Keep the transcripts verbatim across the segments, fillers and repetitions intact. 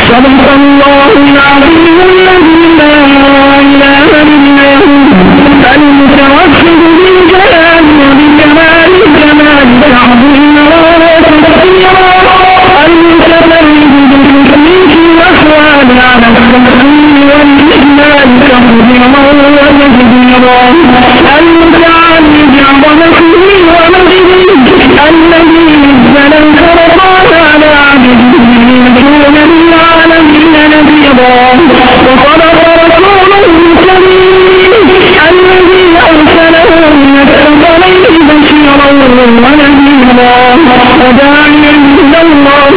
صدق الله العظيم الذي لا إله إلا هو المتوحد بالجلال وبكمال الجمال تعظيما وتكبيرا المتفرد بالتكليف والأحوال على التحميل والإجمال تقديرا وتكبيرا المتعالي بعظمته ومجده الذي نزل الفرقان على عبده ليكون للعالمين نذيرا وصدق رسوله الكريم الذي أرسله من الثقلين بشيرا ونذيرا وداعيا إلى الله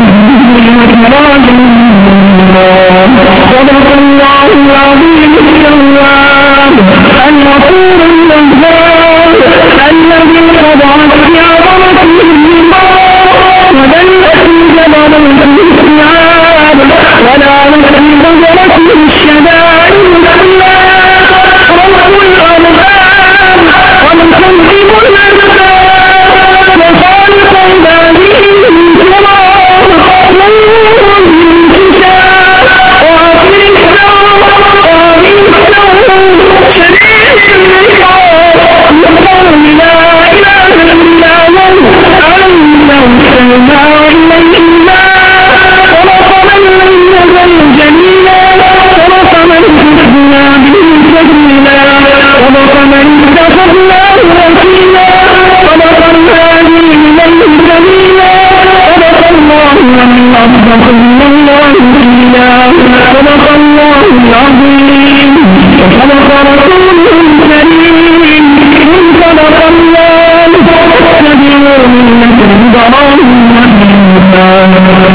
وسراجا منيرا صدق الله العظيم الجواد الغفور الوهاب الذي خضعت بعظمته الرضا ودلت جبروت الاستيعاب ولا نسي بذرته الشدائد كلا رب الأرباب ومسلم الأسباب وخالق عباده الكرام نور الانتشار وآخر الثور وآخر الثور شديد الرقاب يقول لا إله إلا هو أنه سمع إليه الله ورقم الليل الجليلا ورقم الحسنى به سبيلا ورقم اتخذناه وكيلا ورق الهادي إليه سبيلا ورق الله ومن أصدق من الله قيلا صدق الله العظيم وصدق رسوله الكريم إن صدق الله فاتبعوا ملة إبراهيم حنيفا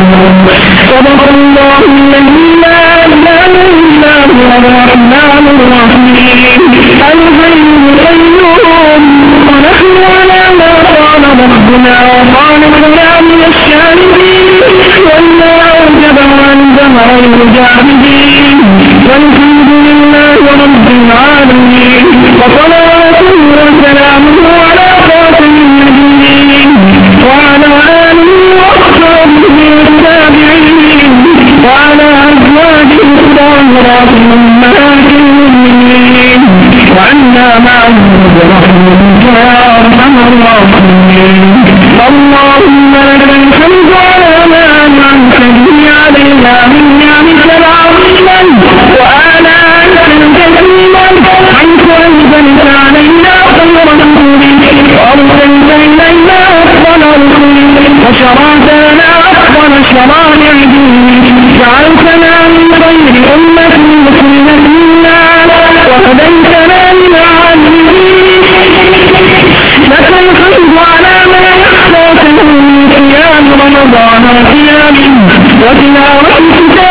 صدق الله الذي لا إله إلا هو الرحمن الرحيم الحي القيوم ونحن على ما قال ربنا وخالقنا من الشاربين ولا أوجب عن زمر المجاهدين والحمد لله رب العالمين وصلاته وسلامه على خاتم النبيين وعلى آله وأصحابه والتابعين وعلى أزواجه الطاهرات أمهات المؤمنين وعنا معهم برحمتك يا أرحم الراحمين اللهم لك الحمد على ما أنعمت به علينا من نعمك العظيمة وآلائك الكريمة حيث أنزلت علينا خير رسولك وأرسلت إلينا أفضل رسولك وشرعت لنا أفضل شرائع دينك جعلتنا من خير أمة مسلمة لله وهديتنا للعالمين لك الحمد على ما يحدث من قيام رمضان وقيامه وتلاوة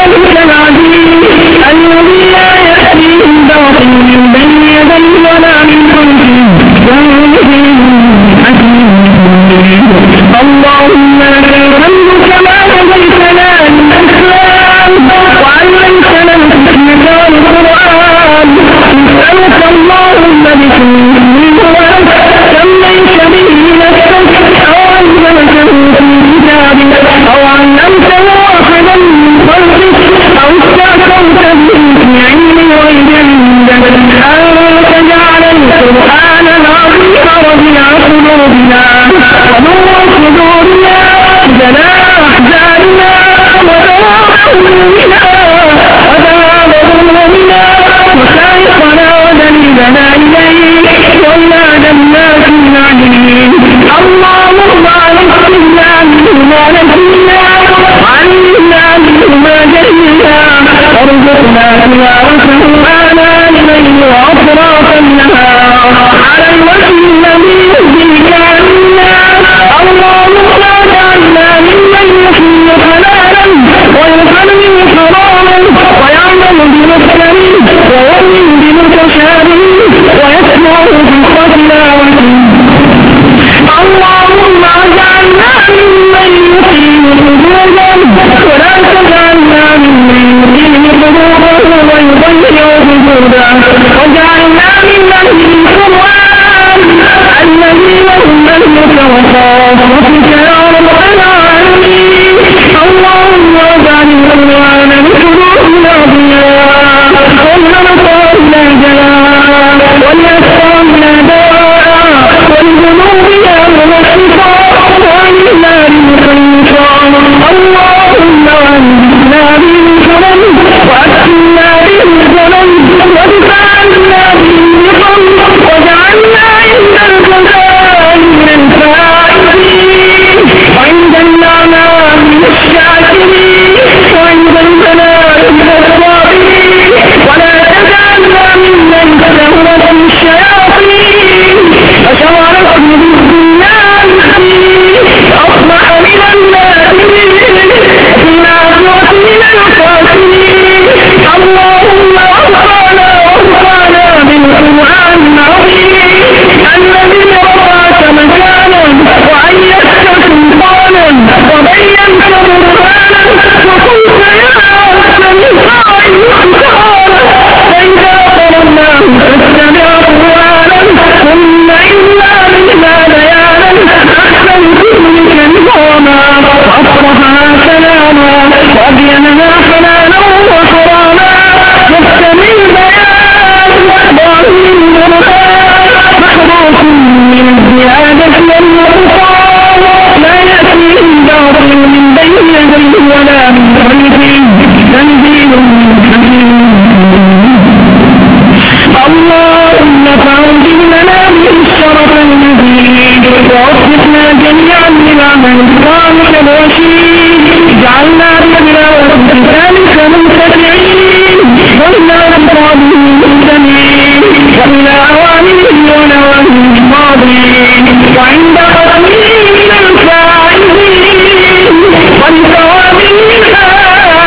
المختلفين تنزيل حكيم. اللهم فأوجب لنا به الشرف المزيد ووفقنا جميعا للعمل الصالح الرشيد. اجعلنا بتلاوة كتابك منتفعين وإلى خطابه مستمعين وإلى أوامره ونواهيه ماضين وعند قدمه من الفاعلين ولثوابه الآن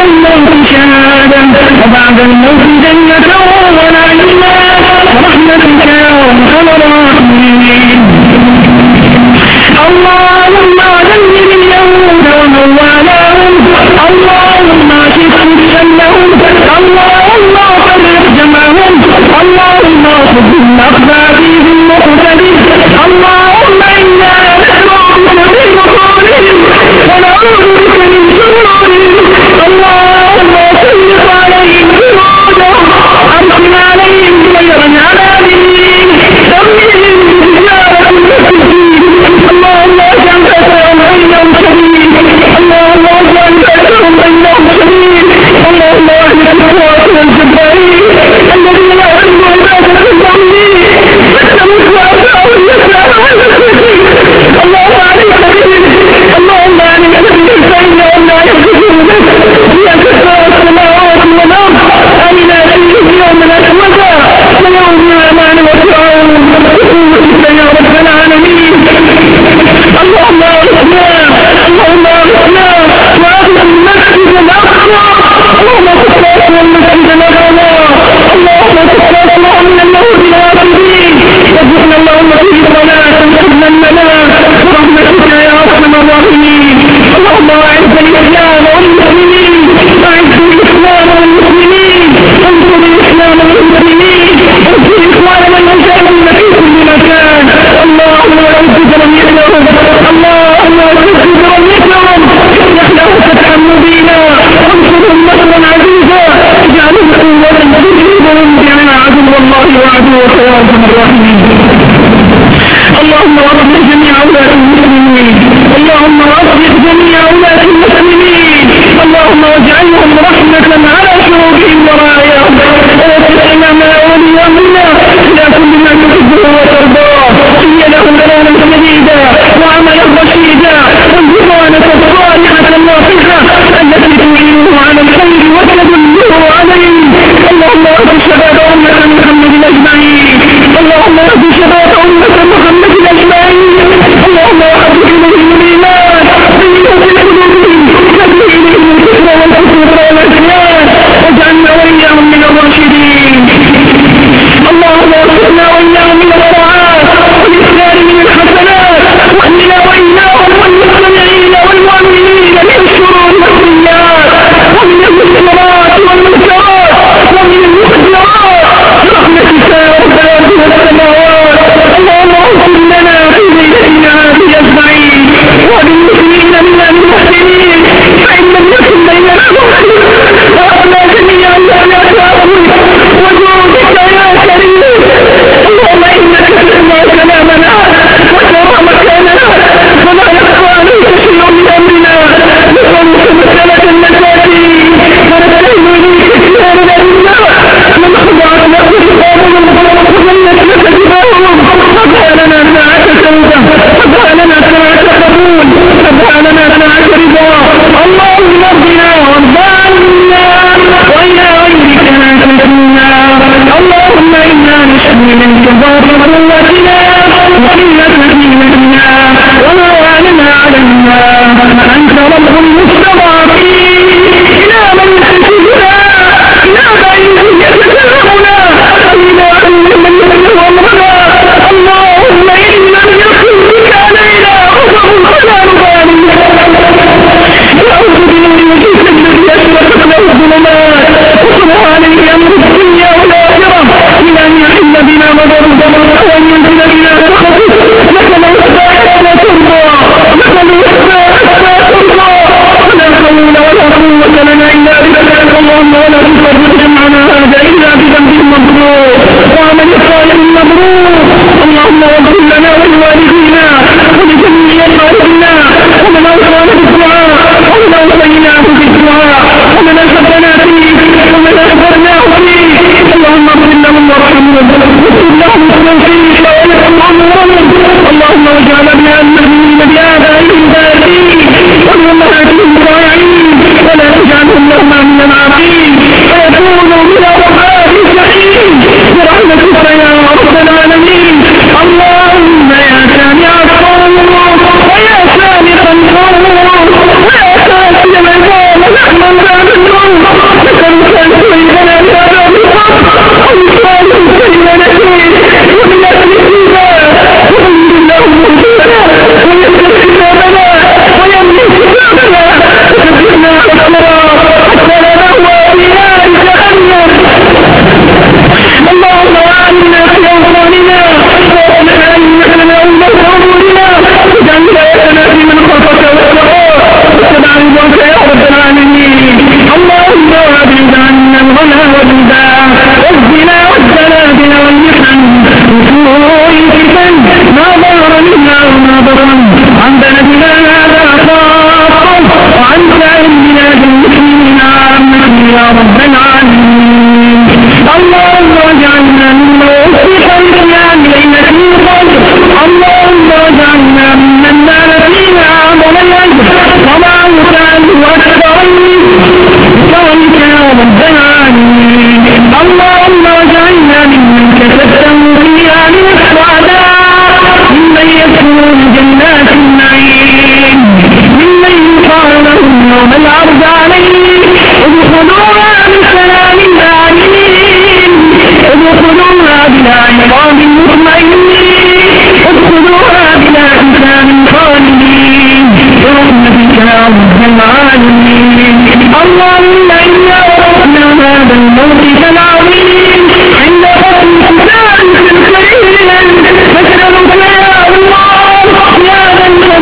الموت شهادة وبعد الموت جنة ونعيما ورحمتك يا أرحم الراحمين. اللهم دمر اليهود ومن والاهم، اللهم شتت شملهم، اللهم فرق جمعهم، اللهم صد أقبابهم مقتدر، اللهم إنا نسألك في مقالهم ونعوذ بك من شرورهم، اللهم سلط عليهم جنودهم، أرسل عليهم طيرا عبابيل ترميهم بحجارة من سجيل، اللهم اجعل بأسهم بينهم شديد، اللهم اجعل بأسهم بينهم شديد، اللهم اهلك القوات والجبارين الذين يعلموا عبادة المؤمنين فاستمت وأسعوا النساء على السجين، اللهم عليك بهم، اللهم عليك بهم فإنهم لا يخرجون بك هي كسر السماوات والأرض أمنا فيهم يوما أسودا ويوم أمان وفرعون بقوتك يا رب العالمين. اللهم اغثنا، اللهم اغثنا واغث المسجد الأقصى، اللهم تقبل المسجد الأقصى، اللهم تقبل اللهم من الموت الغافلين وارزقنا اللهم فيه صلاة حسنا لنا برحمتك يا أرحم الراحمين. اللهم أعز الإسلام والمسلمين، أعز الإسلام والمسلمين، انصر الإسلام والمسلمين، انصر إخواننا المجاهدين في كل مكان، اللهم أعز جميعهم، اللهم أعز جميعهم، افتح لهم فتحا مبينا، انصرهم نصرا عزيزا، اجعلهم قوة تجيبهم بأن عدو الله وعدوك يا أرحم الراحمين. اللهم أصلح جميع أولاد المسلمين، اللهم أصلح جميع أولاد المسلمين، اللهم واجعلهم رحمة على شعوبهم ورعاياهم، ووفقنا ما ولي أمرنا إلى كل ما تحبه وترضاه، هي له ضلالا سديدا وعملا رشيدا والبطانة الصالحة الناصحة التي تعينه على الخير وتدله عليه. اللهم اهد شباب أمة محمد أجمعين، اللهم اهد شباب أمة محمد أجمعين، اللهم اهد إليهم الإيمان زينه في قلوبهم، نبه إليهم الكفر والفسوق والعصيان، واجعلنا وإياهم من الراشدين. اللهم وفقنا وإياهم من الطاعات والإسلام من الحسنات، واهدنا وإياهم والمستمعين والمؤمنين من الشرور والسيئات ومن المسلمات والمنكرات ومن المخدرات برحمتك يا رب السماوات. اللهم اغفر لنا في ليلتنا هذه أجمعين وللمسلمين من المحسنين، فإن لم يكن بيننا محسن وأنا جميعا لا تعبد وجودك يا كريم. اللهم إنك تسمع كلامنا وترى مكاننا ولا يخفى عليك شيء من أمرنا، نسألك مسألة المساكين ونستعين إليك اختيار الأئمة من خضعنا وإقامهم وظلت لك جباههم، فابقى لنا ساعة توبة، فابقى لنا ساعة قبول، فابقى لنا ساعة رضا. اللهم ارضنا وارض عنا وإلى غيرك لا تكلنا. اللهم إنا نشهد منك ضعف قوتنا وقلة همتنا وما وعلنا علينا، أنت رب المستضعفين، إلى من تجدنا، إلى من يتكلمنا، إلى من يتكلم أمرنا. اللهم إن لم يكن بك علينا غفر فلا نبالي، نعوذ بنور وجهك الذي أشرقت له الظلمات وسبحانك أمر الدنيا والآخرة من أن يحل بنا مضرب وأن ينزل بنا سخطك، لك العتبى حتى ترضى، لك العتبى حتى ترضى،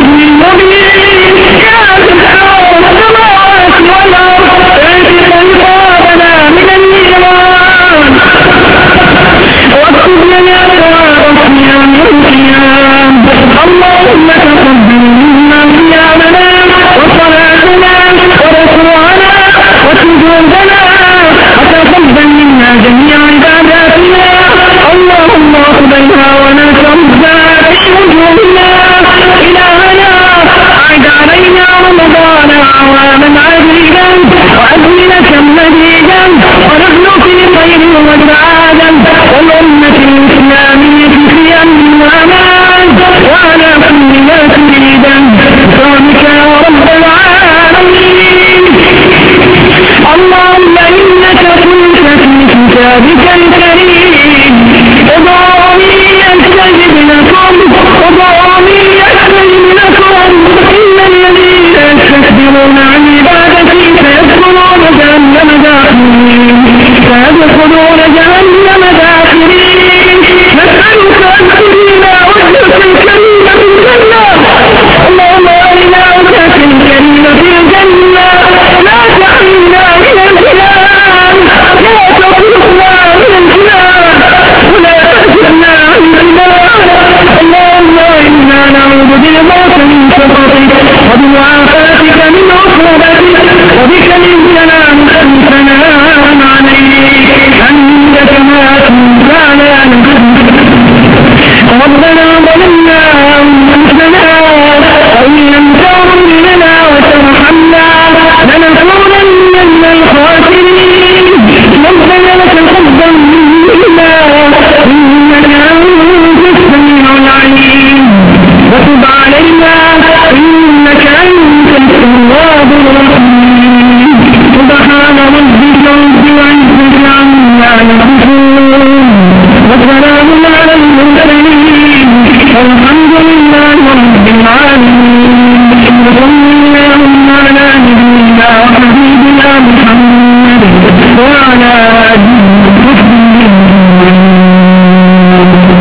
بسم الله